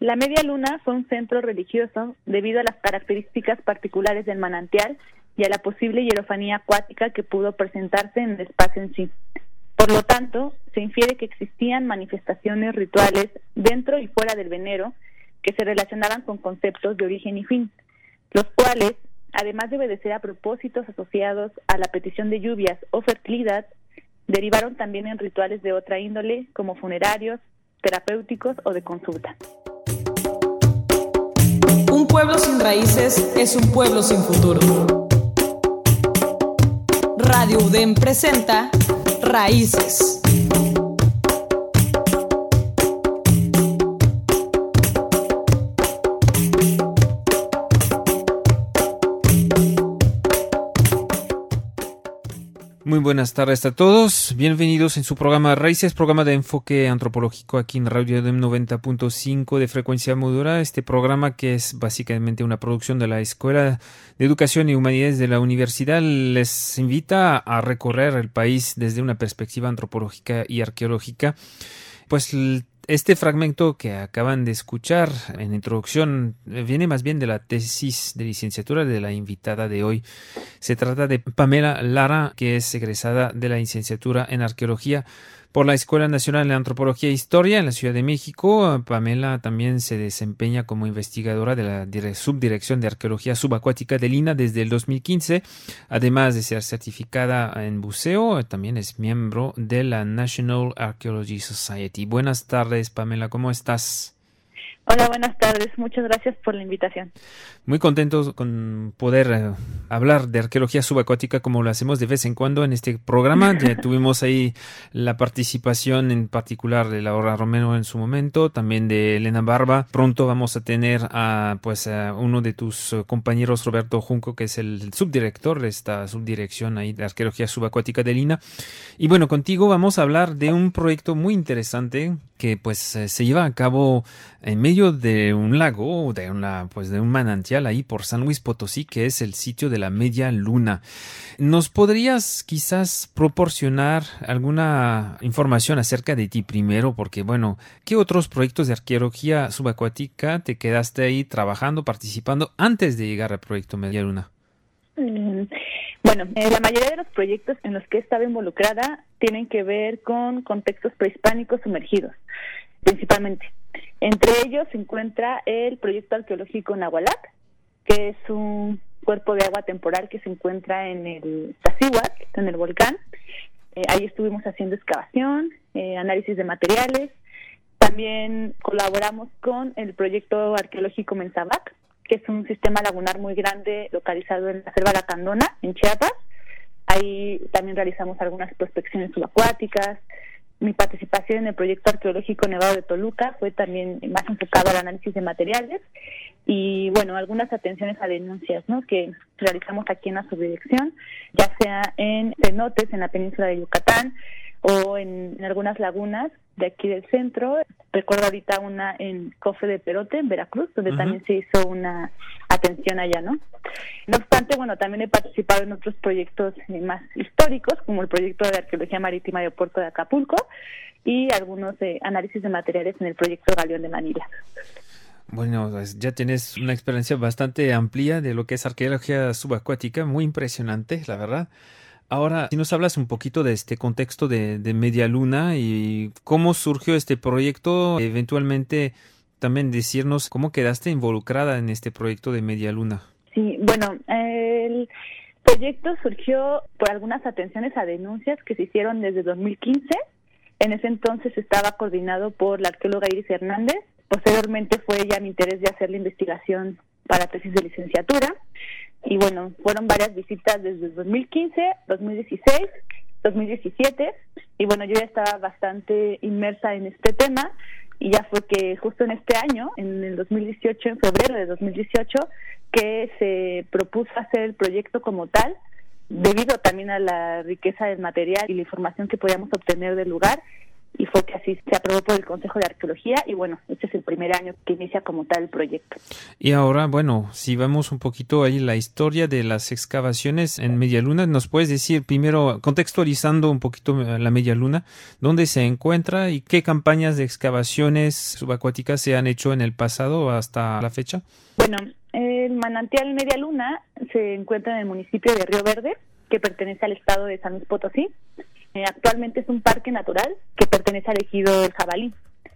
La Media Luna fue un centro religioso debido a las características particulares del manantial y a la posible hierofanía acuática que pudo presentarse en el espacio en sí. Por lo tanto, se infiere que existían manifestaciones rituales dentro y fuera del Venero que se relacionaban con conceptos de origen y fin, los cuales, además de obedecer a propósitos asociados a la petición de lluvias o fertilidad, derivaron también en rituales de otra índole, como funerarios, terapéuticos o de consulta. Un pueblo sin raíces es un pueblo sin futuro. Radio UDEM presenta Raíces. Muy buenas tardes a todos, bienvenidos en su programa Raíces, programa de enfoque antropológico aquí en Radio UDEM 90.5 de frecuencia modulada. Este programa, que es básicamente una producción de la Escuela de Educación y Humanidades de la Universidad, les invita a recorrer el país desde una perspectiva antropológica y arqueológica. Pues este fragmento que acaban de escuchar en introducción viene más bien de la tesis de licenciatura de la invitada de hoy. Se trata de Pamela Lara, que es egresada de la licenciatura en arqueología por la Escuela Nacional de Antropología e Historia en la Ciudad de México. Pamela también se desempeña como investigadora de la Subdirección de Arqueología Subacuática del INAH desde el 2015. Además de ser certificada en buceo, también es miembro de la National Archaeology Society. Buenas tardes, Pamela, ¿cómo estás? Hola, buenas tardes. Muchas gracias por la invitación. Muy contentos con poder hablar de arqueología subacuática como lo hacemos de vez en cuando en este programa. Ya tuvimos ahí la participación en particular de Laura Romero en su momento, también de Elena Barba. Pronto vamos a tener a uno de tus compañeros, Roberto Junco, que es el subdirector de esta subdirección ahí de arqueología subacuática del INAH. Y bueno, contigo vamos a hablar de un proyecto muy interesante que se lleva a cabo en medio de un lago, de un manantial ahí por San Luis Potosí, que es el sitio de la Media Luna. ¿Nos podrías quizás proporcionar alguna información acerca de ti primero? Porque bueno, ¿qué otros proyectos de arqueología subacuática te quedaste ahí trabajando, participando antes de llegar al proyecto Media Luna? Bueno, la mayoría de los proyectos en los que he estado involucrada tienen que ver con contextos prehispánicos sumergidos, principalmente. Entre ellos se encuentra el proyecto arqueológico Nahualac, que es un cuerpo de agua temporal que se encuentra en el Taccíhuatl, en el volcán. Ahí estuvimos haciendo excavación, análisis de materiales. También colaboramos con el proyecto arqueológico Menzabac, que es un sistema lagunar muy grande localizado en la selva Lacandona, en Chiapas. Ahí también realizamos algunas prospecciones subacuáticas. Mi participación en el proyecto arqueológico Nevado de Toluca fue también más enfocado al análisis de materiales y, bueno, algunas atenciones a denuncias, ¿no?, que realizamos aquí en la subdirección, ya sea en cenotes en la península de Yucatán o en algunas lagunas de aquí del centro. Recuerdo ahorita una en Cofre de Perote, en Veracruz, donde también se hizo una atención allá, ¿no? No obstante, bueno, también he participado en otros proyectos más históricos, como el proyecto de arqueología marítima de Puerto de Acapulco y algunos análisis de materiales en el proyecto Galeón de Manila. Bueno, pues ya tienes una experiencia bastante amplia de lo que es arqueología subacuática, muy impresionante, la verdad. Ahora, si nos hablas un poquito de este contexto de Media Luna y cómo surgió este proyecto, eventualmente también decirnos cómo quedaste involucrada en este proyecto de Media Luna. Sí, bueno, el proyecto surgió por algunas atenciones a denuncias que se hicieron desde 2015. En ese entonces estaba coordinado por la arqueóloga Iris Hernández. Posteriormente fue ya mi interés de hacer la investigación para tesis de licenciatura. Y bueno, fueron varias visitas desde 2015, 2016, 2017. Y bueno, yo ya estaba bastante inmersa en este tema. Y ya fue que justo en este año, en el 2018, en febrero de 2018, que se propuso hacer el proyecto como tal, debido también a la riqueza del material y la información que podíamos obtener del lugar. y fue que así se aprobó por el Consejo de Arqueología y bueno, este es el primer año que inicia como tal el proyecto. Y ahora, bueno, si vamos un poquito ahí la historia de las excavaciones en Media Luna, ¿nos puedes decir primero, contextualizando un poquito la Media Luna, dónde se encuentra y qué campañas de excavaciones subacuáticas se han hecho en el pasado hasta la fecha? Bueno, el manantial Media Luna se encuentra en el municipio de Río Verde, que pertenece al estado de San Luis Potosí. Actualmente es un parque natural que pertenece al ejido del Jabalí.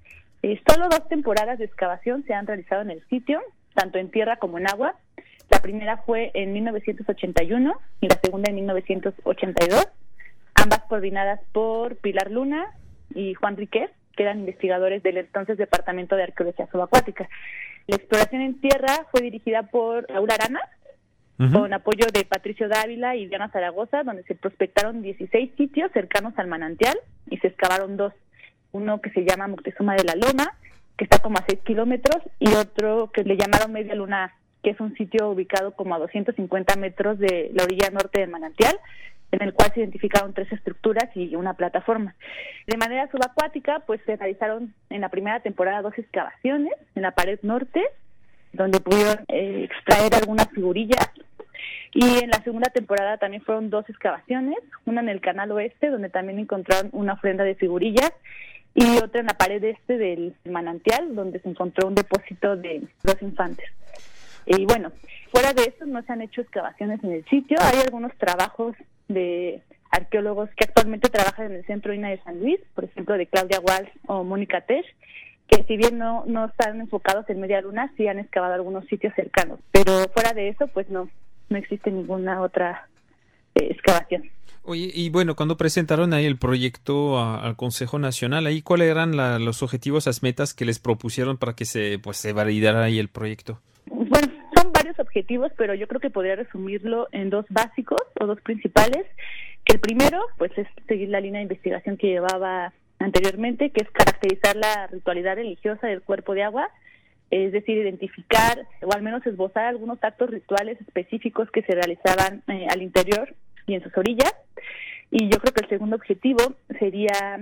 Solo 2 temporadas de excavación se han realizado en el sitio, tanto en tierra como en agua. La primera fue en 1981 y la segunda en 1982, ambas coordinadas por Pilar Luna y Juan Riquet, que eran investigadores del entonces Departamento de Arqueología Subacuática. La exploración en tierra fue dirigida por Laura Arana, con apoyo de Patricio Dávila y Diana Zaragoza, donde se prospectaron 16 sitios cercanos al manantial y se excavaron 2. Uno que se llama Moctezuma de la Loma, que está como a 6 kilómetros, y otro que le llamaron Media Luna, que es un sitio ubicado como a 250 metros de la orilla norte del manantial, en el cual se identificaron 3 estructuras y una plataforma. De manera subacuática, pues se realizaron en la primera temporada 2 excavaciones en la pared norte, donde pudieron extraer algunas figurillas, y en la segunda temporada también fueron 2 excavaciones, una en el canal oeste, donde también encontraron una ofrenda de figurillas, y otra en la pared este del manantial, donde se encontró un depósito de 2 infantes. Y bueno, fuera de eso no se han hecho excavaciones en el sitio. Hay algunos trabajos de arqueólogos que actualmente trabajan en el Centro INA de San Luis, por ejemplo de Claudia Walsh o Mónica Tesch, que si bien no están enfocados en Media Luna, sí han excavado algunos sitios cercanos, pero fuera de eso pues no existe ninguna otra excavación. Oye, y bueno, cuando presentaron ahí el proyecto al Consejo Nacional, ahí ¿cuáles eran los objetivos, las metas que les propusieron para que se validara ahí el proyecto? Bueno, son varios objetivos, pero yo creo que podría resumirlo en 2 básicos o 2 principales. El primero, pues, es seguir la línea de investigación que llevaba anteriormente, que es caracterizar la ritualidad religiosa del cuerpo de agua, es decir, identificar o al menos esbozar algunos actos rituales específicos que se realizaban al interior y en sus orillas. Y yo creo que el segundo objetivo sería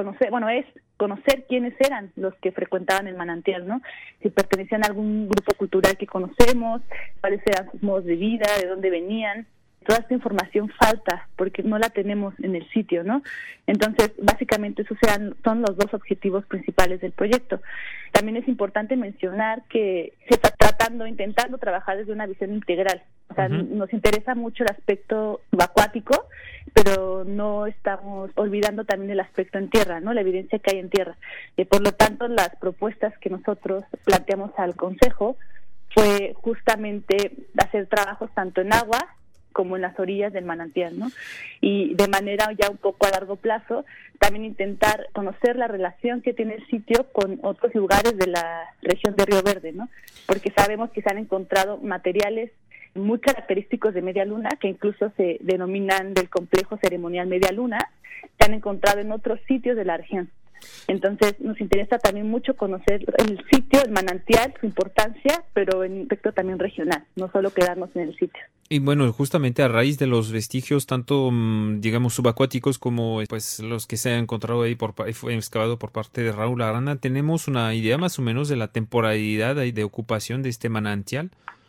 conocer quiénes eran los que frecuentaban el manantial, ¿no? Si pertenecían a algún grupo cultural que conocemos, cuáles eran sus modos de vida, de dónde venían. Toda esta información falta porque no la tenemos en el sitio, ¿no? Entonces, básicamente esos son los 2 objetivos principales del proyecto. También es importante mencionar que se está intentando trabajar desde una visión integral. O sea, nos interesa mucho el aspecto acuático, pero no estamos olvidando también el aspecto en tierra, ¿no? La evidencia que hay en tierra. Por lo tanto, las propuestas que nosotros planteamos al Consejo fue justamente hacer trabajos tanto en agua como en las orillas del manantial, ¿no? Y de manera ya un poco a largo plazo, también intentar conocer la relación que tiene el sitio con otros lugares de la región de Río Verde, ¿no? Porque sabemos que se han encontrado materiales muy característicos de Media Luna, que incluso se denominan del complejo ceremonial Media Luna, se han encontrado en otros sitios de la región. Entonces nos interesa también mucho conocer el sitio, el manantial, su importancia, pero en aspecto también regional, no solo quedarnos en el sitio. Y bueno, justamente a raíz de los vestigios, tanto digamos subacuáticos como pues los que se han encontrado ahí fue excavado por parte de Raúl Arana, ¿tenemos una idea más o menos de la temporalidad de ocupación de este manantial?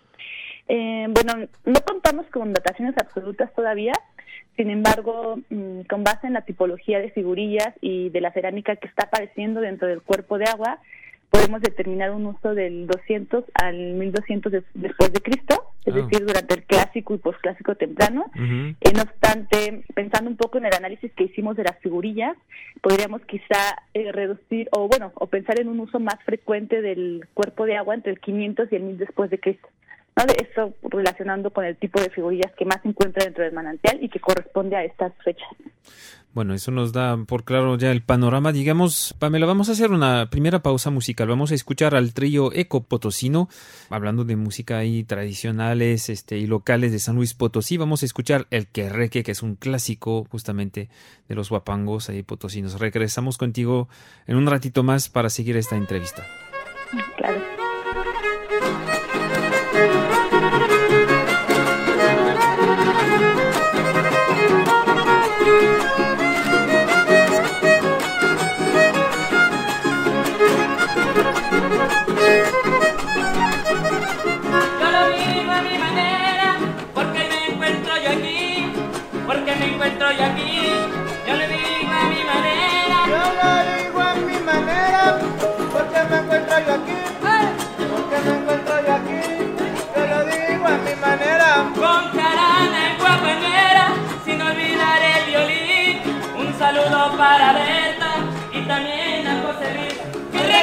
Bueno, no contamos con dataciones absolutas todavía. Sin embargo, con base en la tipología de figurillas y de la cerámica que está apareciendo dentro del cuerpo de agua, podemos determinar un uso del 200 al 1200 después de Cristo, es decir, durante el clásico y posclásico temprano. No obstante, pensando un poco en el análisis que hicimos de las figurillas, podríamos quizá reducir o pensar en un uso más frecuente del cuerpo de agua entre el 500 y el 1000 después de Cristo. ¿No? Esto relacionando con el tipo de figurillas que más se encuentra dentro del manantial y que corresponde a estas fechas. Bueno, eso nos da por claro ya el panorama. Digamos, Pamela, vamos a hacer una primera pausa musical. Vamos a escuchar al trío Eco Potosino, hablando de música ahí tradicionales y locales de San Luis Potosí. Vamos a escuchar el Querreque, que es un clásico justamente de los huapangos ahí potosinos. Regresamos contigo en un ratito más para seguir esta entrevista. Claro.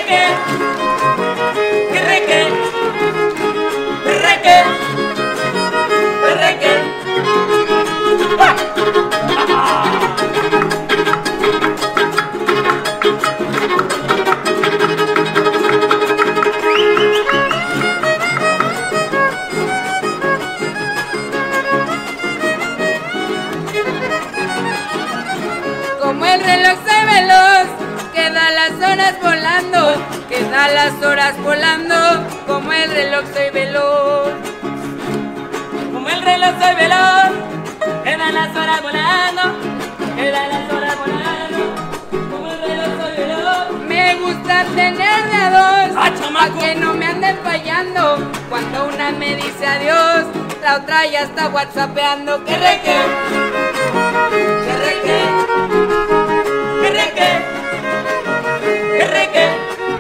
Como el reloj soy veloz, queda las horas volando, queda las horas volando, como el reloj soy veloz. Como el reloj soy veloz, quedan las horas volando, quedan las horas volando, como el reloj soy veloz. Me gusta tener de a dos, pa' que no me anden fallando, cuando una me dice adiós, la otra ya está whatsappeando. Que reque, que reque, que reque, que reque.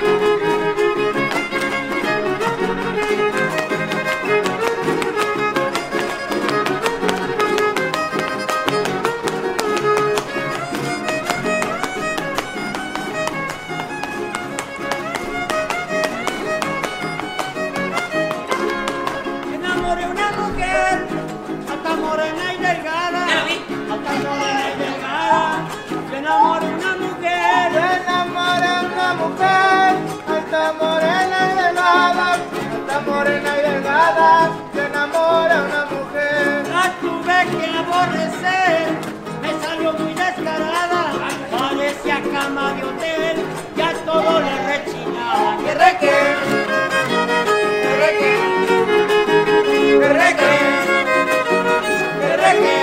Enamoré una mujer, alta morena y delgada, alta morena y delgada. Se enamoré una mujer, se enamoré una mujer, alta morena y delgada, alta morena y delgada. Se enamora una mujer. La tuve que aborrecer, me salió muy descarada, parecía cama de hotel, ya todo le rechinaba. Que reque, que reque. Que reque, que reque.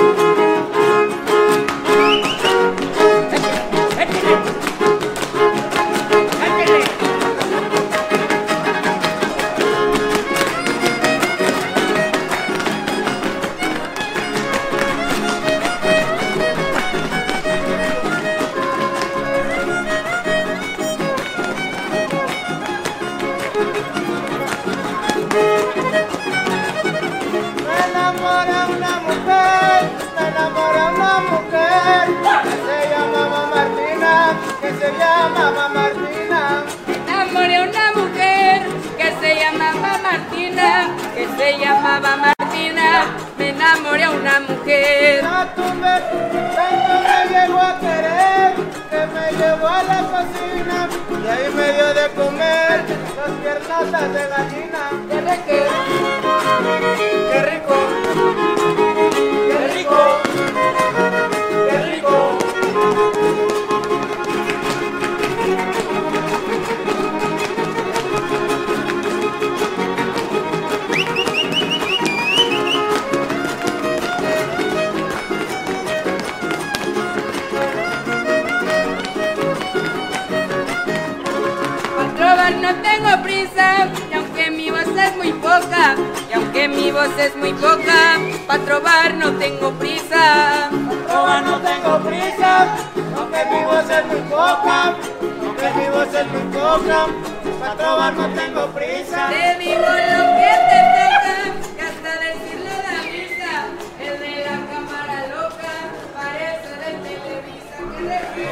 Me enamora una mujer que se llamaba Martina, que se llamaba Martina. Me enamoré una mujer que se llamaba Martina, que se llamaba Martina. Me enamoré a una mujer. La tuve, tanto me llegó a querer, que me llevó a la cocina y ahí me dio de comer las piernatas de gallina. Que reque, ¡Qué rico! ¡Qué rico! ¡Qué rico! pa' trobar no tengo prisa, y aunque mi voz es muy poca, y aunque mi voz es muy poca, pa' trobar no tengo prisa. Pa' trobar no tengo prisa, aunque mi voz es muy poca, aunque mi voz es muy poca, pa' trobar no tengo prisa. Te digo lo que te toca, que hasta decirlo da risa. El de la cámara loca parece de Televisa. Que reque,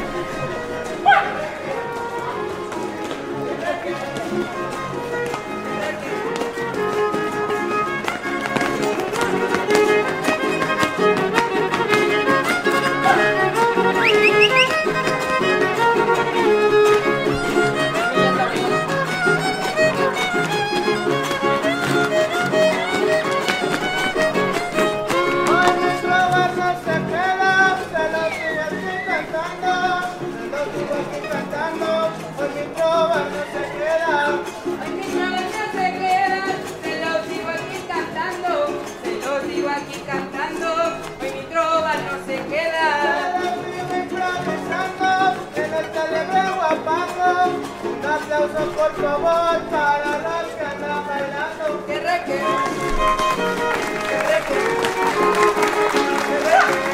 Hoy mi trobar no se queda, se lo sigo aquí cantando, se lo sigo aquí cantando. Hoy mi trobar no se queda. Ay, mi trova no se queda, se lo sigo aquí cantando, se lo sigo aquí cantando. Hoy mi trova no se queda. Se lo sigo improvisando, en el celebre guapango. Un aplauso por favor para los que andan bailando. Que reque, ¡Qué reque! ¡Qué reque!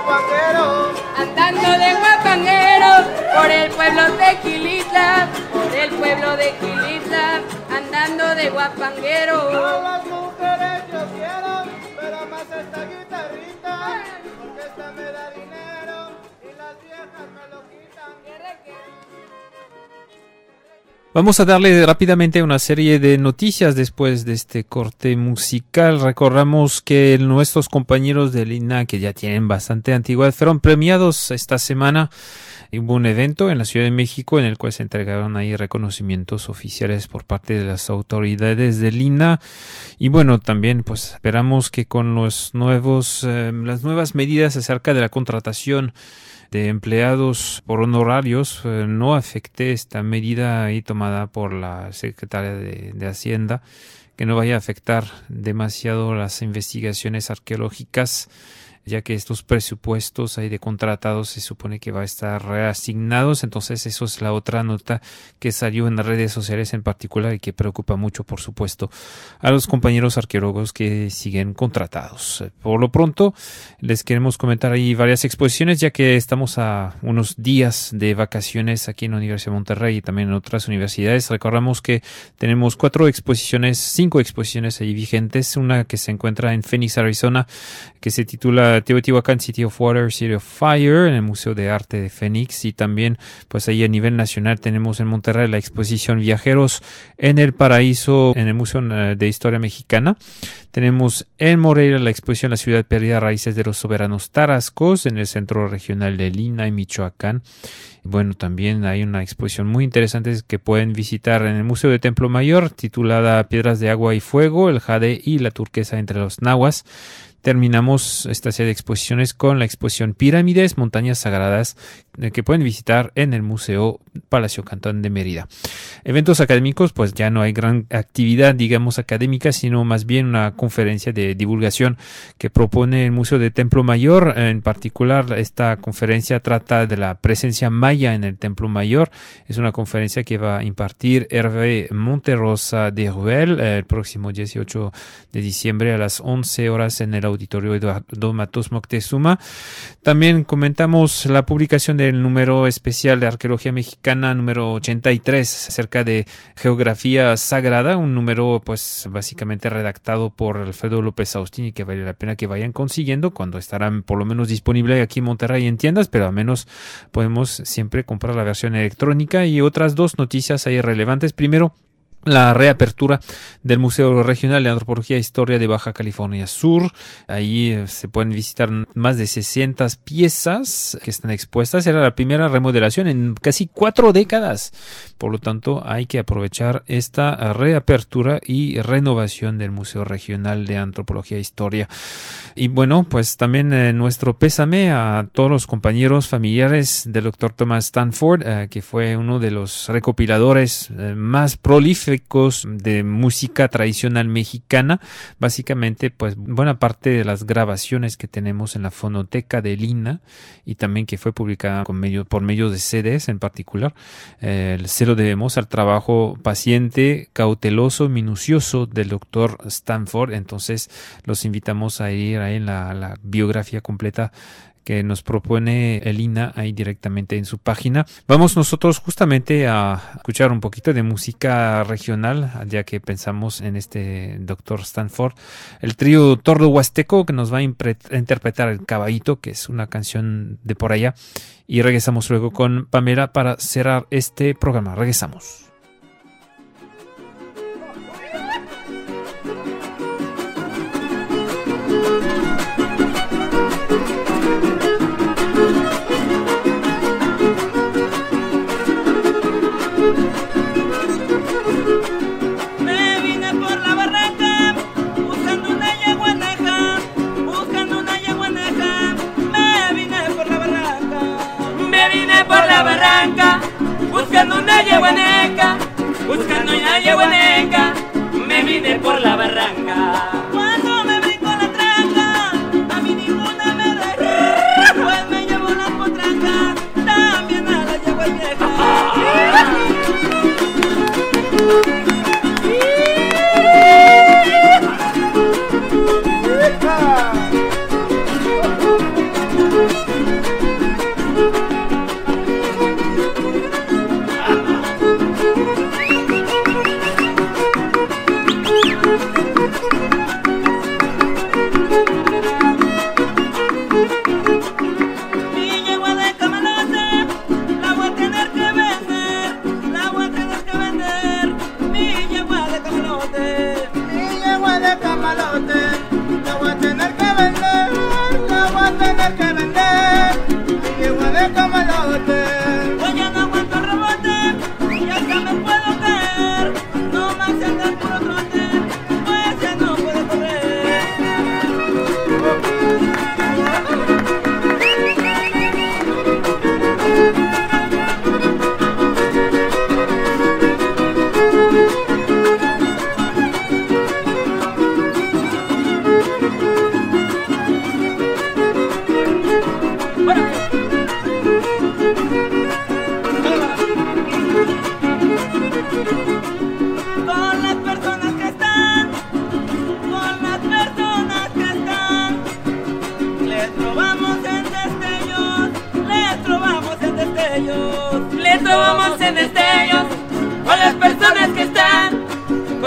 guapanguero, andando de guapanguero, por el pueblo de Quilitla, por el pueblo de Quilitla, andando de guapanguero. a las mujeres yo quiero, pero más esta guitarrita, porque esta me da dinero y las viejas me lo quitan. Vamos a darle rápidamente una serie de noticias después de este corte musical. Recordamos que nuestros compañeros del INAH, que ya tienen bastante antigüedad, fueron premiados esta semana. Hubo un evento en la Ciudad de México en el cual se entregaron ahí reconocimientos oficiales por parte de las autoridades del INAH. Y bueno, también pues esperamos que con las nuevas medidas acerca de la contratación de empleados por honorarios no afecte esta medida ahí tomada por la Secretaria de Hacienda, que no vaya a afectar demasiado las investigaciones arqueológicas, ya que estos presupuestos ahí de contratados se supone que va a estar reasignados. Entonces eso es la otra nota que salió en las redes sociales en particular y que preocupa mucho, por supuesto, a los compañeros arqueólogos que siguen contratados. Por lo pronto les queremos comentar ahí varias exposiciones, ya que estamos a unos días de vacaciones aquí en la Universidad de Monterrey y también en otras universidades. Recordamos que tenemos 5 exposiciones ahí vigentes. Una que se encuentra en Phoenix, Arizona, que se titula Teotihuacán, City of Water, City of Fire, en el Museo de Arte de Phoenix. Y también pues ahí a nivel nacional tenemos en Monterrey la exposición Viajeros en el Paraíso en el Museo de Historia Mexicana. Tenemos en Morelia la exposición La Ciudad Perdida, Raíces de los Soberanos Tarascos en el Centro Regional de Lina, en Michoacán. Bueno, también hay una exposición muy interesante que pueden visitar en el Museo de Templo Mayor, titulada Piedras de Agua y Fuego, el jade y la turquesa entre los nahuas. Terminamos esta serie de exposiciones con la exposición Pirámides, Montañas Sagradas, que pueden visitar en el Museo Palacio Cantón de Mérida. Eventos académicos, pues ya no hay gran actividad, digamos, académica, sino más bien una conferencia de divulgación que propone el Museo de Templo Mayor. En particular, esta conferencia trata de la presencia maya en el Templo Mayor. Es una conferencia que va a impartir Hervé Monterrosa de Ruel el próximo 18 de diciembre a las 11 horas en el Auditorio Eduardo Matos Moctezuma. También comentamos la publicación del número especial de Arqueología Mexicana número 83 acerca de geografía sagrada, un número pues básicamente redactado por Alfredo López Austin y que vale la pena que vayan consiguiendo cuando estarán por lo menos disponible aquí en Monterrey en tiendas, pero al menos podemos siempre comprar la versión electrónica. Y otras 2 noticias ahí relevantes. Primero, la reapertura del Museo Regional de Antropología e Historia de Baja California Sur. Ahí se pueden visitar más de 600 piezas que están expuestas. Era la primera remodelación en casi 4 décadas. Por lo tanto, hay que aprovechar esta reapertura y renovación del Museo Regional de Antropología e Historia. Y bueno, pues también nuestro pésame a todos los compañeros familiares del Dr. Thomas Stanford, que fue uno de los recopiladores más prolíficos de música tradicional mexicana. Básicamente, pues buena parte de las grabaciones que tenemos en la fonoteca de Lina y también que fue publicada por medio de CDs en particular, se lo debemos al trabajo paciente, cauteloso, minucioso del doctor Stanford. Entonces los invitamos a ir ahí en la biografía completa que nos propone el INAH ahí directamente en su página. Vamos nosotros justamente a escuchar un poquito de música regional, ya que pensamos en este Dr. Stanford. El trío Tordo Huasteco, que nos va a interpretar El Caballito, que es una canción de por allá. Y regresamos luego con Pamela para cerrar este programa. Regresamos. Me vine por la barranca, buscando una yeguaneja, buscando una yeguaneja. Me vine por la barranca, me vine por la barranca, buscando una yeguaneja.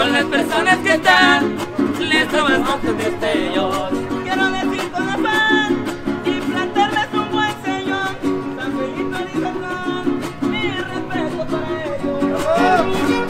con las personas que están, les tomas fotos de destellos. Quiero decir con afán y plantarles un buen sello. San Felipe y San Juan, mi respeto para ellos.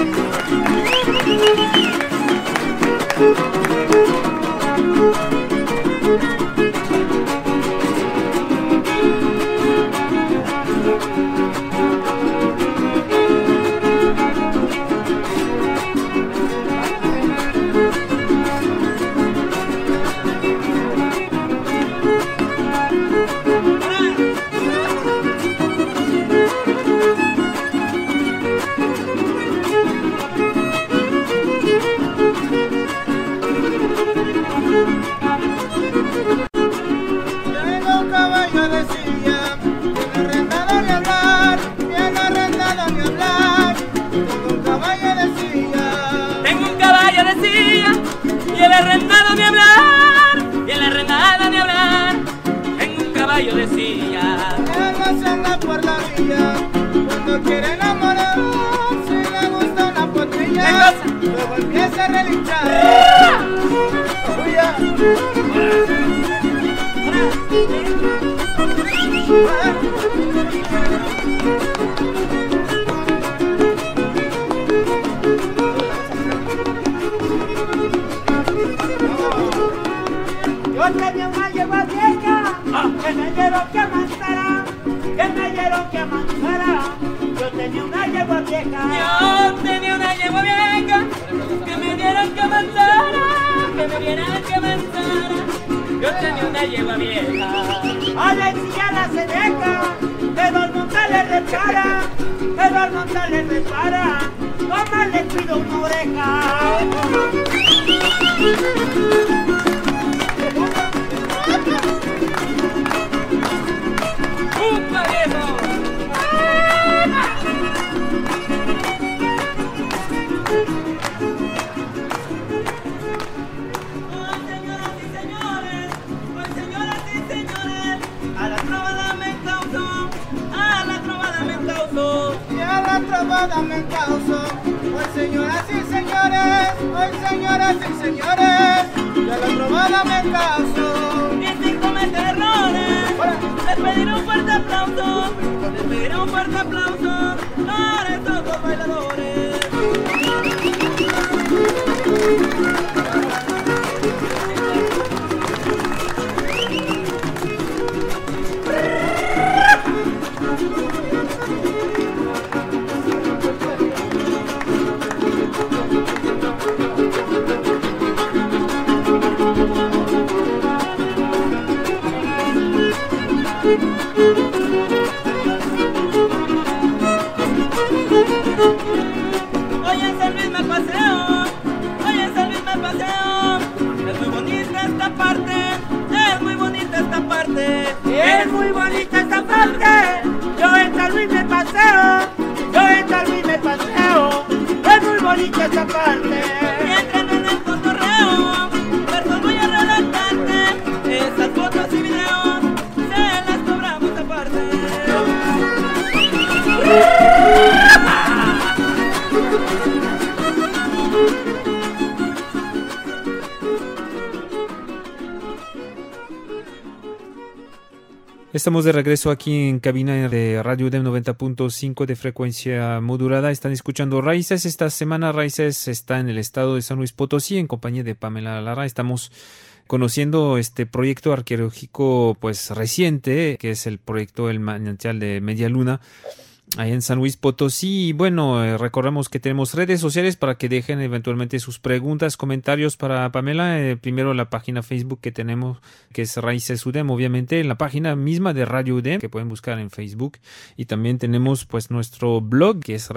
Estamos de regreso aquí en cabina de Radio UDEM 90.5 de frecuencia modulada. Están escuchando Raíces. Esta semana Raíces está en el estado de San Luis Potosí en compañía de Pamela Lara. Estamos conociendo este proyecto arqueológico pues reciente, que es el proyecto El Manantial de Media Luna, ahí en San Luis Potosí. Y bueno, recordamos que tenemos redes sociales para que dejen eventualmente sus preguntas, comentarios para Pamela. Primero la página Facebook que tenemos, que es Raíces UDEM, obviamente, en la página misma de Radio UDEM, que pueden buscar en Facebook. Y también tenemos pues nuestro blog, que es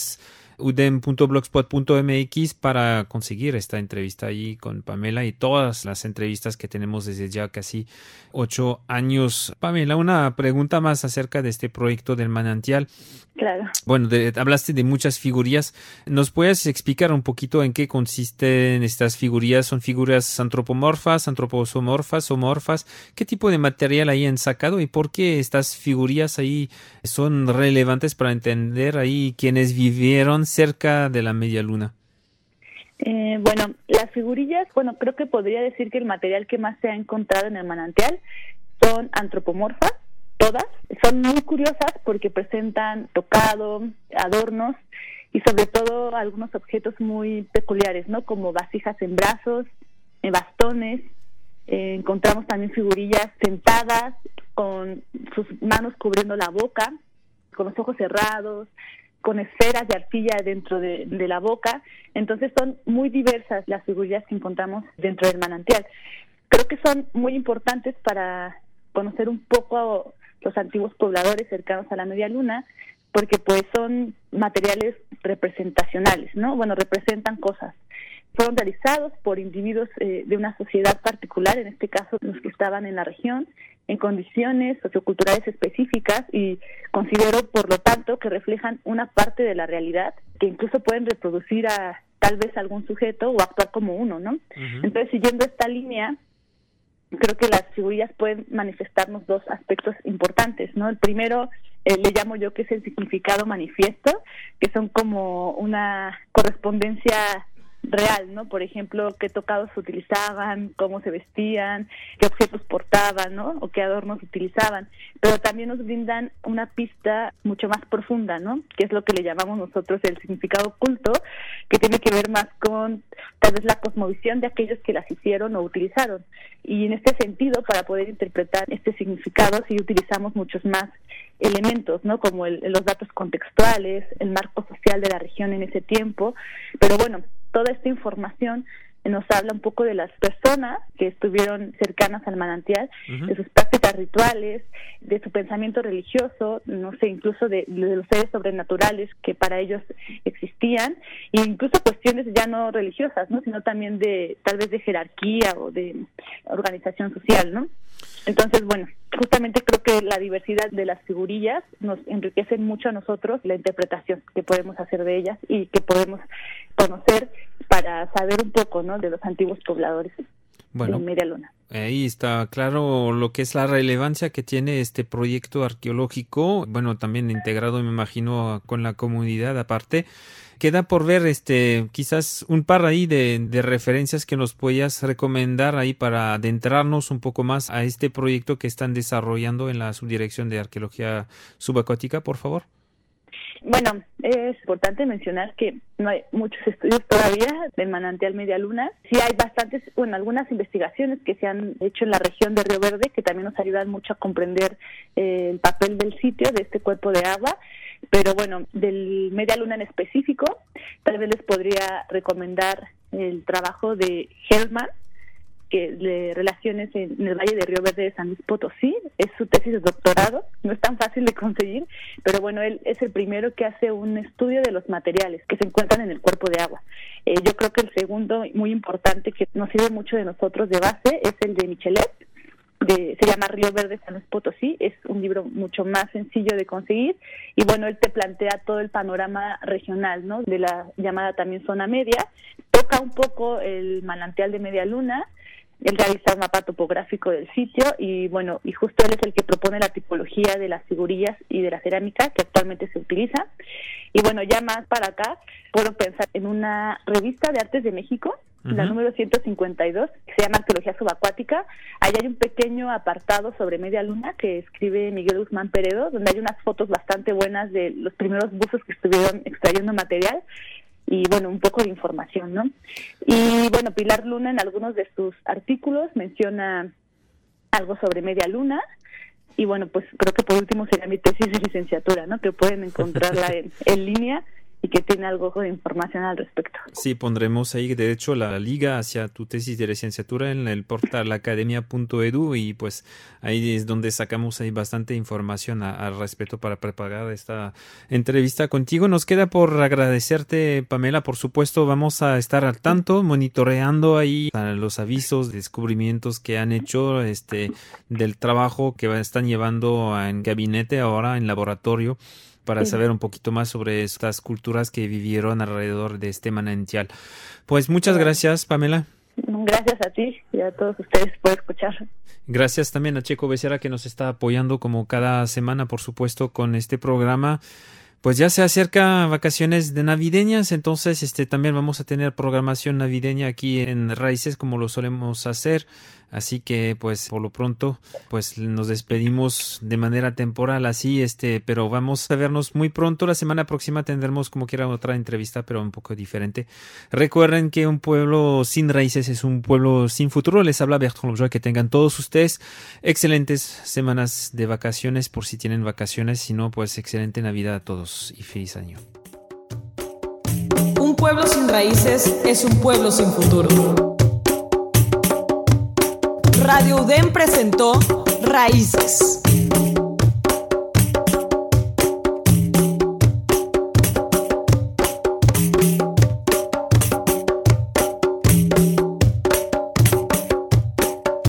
raicesudem.blogspot.mx, para conseguir esta entrevista ahí con Pamela y todas las entrevistas que tenemos desde ya casi 8 años. Pamela, una pregunta más acerca de este proyecto del manantial. Claro. Bueno, hablaste de muchas figurías. ¿Nos puedes explicar un poquito en qué consisten estas figurías? ¿Son figuras antropomorfas, antroposomorfas, zoomorfas? ¿Qué tipo de material ahí han sacado y por qué estas figurías ahí son relevantes para entender ahí quienes vivieron cerca de la Media Luna? Bueno, las figurillas, creo que podría decir que el material que más se ha encontrado en el manantial son antropomorfas, todas. Son muy curiosas porque presentan tocado, adornos y sobre todo algunos objetos muy peculiares, ¿no? Como vasijas en brazos, bastones. Encontramos también figurillas sentadas con sus manos cubriendo la boca, con los ojos cerrados, con esferas de arcilla dentro de la boca. Entonces son muy diversas las figurillas que encontramos dentro del manantial. Creo que son muy importantes para conocer un poco los antiguos pobladores cercanos a la Media Luna, porque pues son materiales representacionales, ¿no? Representan cosas. Fueron realizados por individuos de una sociedad particular, en este caso los que estaban en la región, en condiciones socioculturales específicas, y considero, por lo tanto, que reflejan una parte de la realidad, que incluso pueden reproducir a tal vez algún sujeto o actuar como uno, ¿no? Uh-huh. Entonces, siguiendo esta línea, creo que las figurillas pueden manifestarnos dos aspectos importantes, ¿no? El primero, le llamo yo que es el significado manifiesto, que son como una correspondencia real, ¿no? Por ejemplo, qué tocados utilizaban, cómo se vestían, qué objetos portaban, ¿no? O qué adornos utilizaban. Pero también nos brindan una pista mucho más profunda, ¿no? Que es lo que le llamamos nosotros el significado oculto, que tiene que ver más con tal vez la cosmovisión de aquellos que las hicieron o utilizaron. Y en este sentido, para poder interpretar este significado, sí utilizamos muchos más elementos, ¿no? Como los datos contextuales, el marco social de la región en ese tiempo. Pero toda esta información nos habla un poco de las personas que estuvieron cercanas al manantial, uh-huh, de sus prácticas rituales, de su pensamiento religioso, no sé, incluso de los seres sobrenaturales que para ellos existían, e incluso cuestiones ya no religiosas, ¿no? Sino también tal vez de jerarquía o de organización social, ¿no? Entonces, justamente creo que la diversidad de las figurillas nos enriquecen mucho a nosotros la interpretación que podemos hacer de ellas y que podemos conocer para saber un poco, ¿no?, de los antiguos pobladores de Media Luna. Ahí está claro lo que es la relevancia que tiene este proyecto arqueológico, también integrado, me imagino, con la comunidad aparte. Queda por ver quizás un par ahí de referencias que nos puedas recomendar ahí para adentrarnos un poco más a este proyecto que están desarrollando en la Subdirección de Arqueología Subacuática, por favor. Es importante mencionar que no hay muchos estudios todavía del manantial Media Luna. Sí hay bastantes, algunas investigaciones que se han hecho en la región de Río Verde, que también nos ayudan mucho a comprender el papel del sitio, de este cuerpo de agua. Pero del Media Luna en específico, tal vez les podría recomendar el trabajo de Hellman, que de relaciones en el Valle de Río Verde de San Luis Potosí. Es su tesis de doctorado, no es tan fácil de conseguir, pero él es el primero que hace un estudio de los materiales que se encuentran en el cuerpo de agua. Yo creo que el segundo, muy importante, que nos sirve mucho de nosotros de base, es el de Michelet, se llama Río Verde San Luis Potosí. Es un libro mucho más sencillo de conseguir y él te plantea todo el panorama regional, ¿no?, de la llamada también zona media. Toca un poco el manantial de Media Luna. Él realiza un mapa topográfico del sitio y justo él es el que propone la tipología de las figurillas y de la cerámica que actualmente se utiliza. Y ya más para acá puedo pensar en una revista de artes de México, uh-huh, la número 152, que se llama Arqueología Subacuática. Ahí hay un pequeño apartado sobre Media Luna que escribe Miguel Guzmán Peredo, donde hay unas fotos bastante buenas de los primeros buzos que estuvieron extrayendo material. Y un poco de información, ¿no? Y Pilar Luna en algunos de sus artículos menciona algo sobre Media Luna. Y creo que por último sería mi tesis de licenciatura, ¿no?, que pueden encontrarla en línea y que tiene algo de información al respecto. Sí, pondremos ahí, de hecho, la liga hacia tu tesis de licenciatura en el portal academia.edu y ahí es donde sacamos ahí bastante información al respecto para preparar esta entrevista contigo. Nos queda por agradecerte, Pamela. Por supuesto, vamos a estar al tanto, monitoreando ahí los avisos, descubrimientos que han hecho del trabajo que están llevando en gabinete ahora, en laboratorio, para saber un poquito más sobre estas culturas que vivieron alrededor de este manantial. Pues muchas gracias, Pamela. Gracias a ti y a todos ustedes por escuchar. Gracias también a Checo Becerra, que nos está apoyando como cada semana, por supuesto, con este programa. Pues ya se acerca vacaciones de navideñas, entonces también vamos a tener programación navideña aquí en Raíces como lo solemos hacer. Así que pues por lo pronto pues nos despedimos de manera temporal así, pero vamos a vernos muy pronto. La semana próxima tendremos como quiera otra entrevista, pero un poco diferente. Recuerden que un pueblo sin raíces es un pueblo sin futuro. Les habla Bertrand Lovejoy. Que tengan todos ustedes excelentes semanas de vacaciones por si tienen vacaciones. Si no, pues excelente Navidad a todos y feliz año. Un pueblo sin raíces es un pueblo sin futuro. Radio UDEM presentó Raíces.